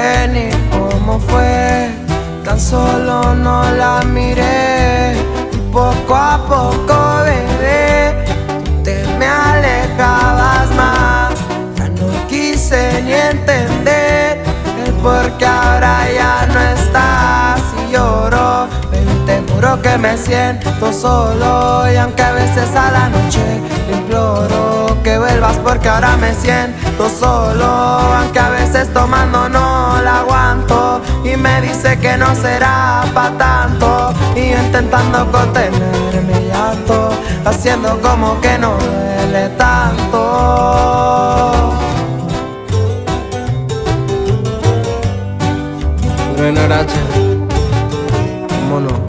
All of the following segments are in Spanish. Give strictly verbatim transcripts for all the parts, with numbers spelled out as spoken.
sé ni cómo fue, tan solo no la miré. Y poco a poco, bebé, te me alejabas más. Ya no quise ni entender el por qué ahora ya no estás. Y lloro, baby, te juro que me siento solo. Y aunque a veces a la noche te imploro que vuelvas porque ahora me siento solo. Aunque a veces tomando no la aguanto y me dice que no será pa' tanto. Y yo intentando contener mi llanto, haciendo como que no duele tanto. Renarache, ¿cómo no?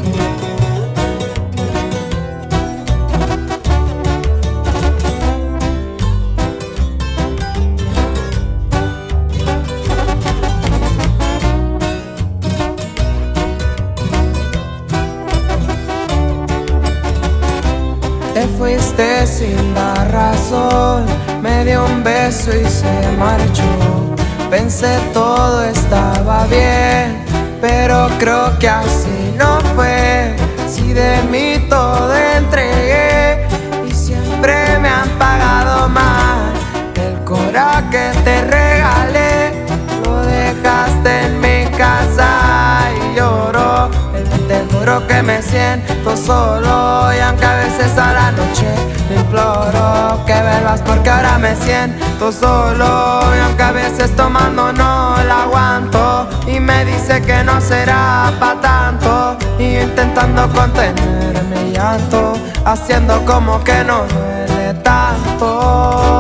Te fuiste sin dar razón, me dio un beso y se marchó. Pensé todo estaba bien, pero creo que así no fue. Si de mí todo entregué y siempre me han pagado mal. El corazón que te regalé lo dejaste en mi casa y lloro. Te juro que me siento solo y aunque a veces a la noche te imploro que vuelvas porque ahora me siento solo. Y aunque a veces tomando no la aguanto y me dice que no será pa' tanto. Y yo intentando contener mi llanto, haciendo como que no duele tanto.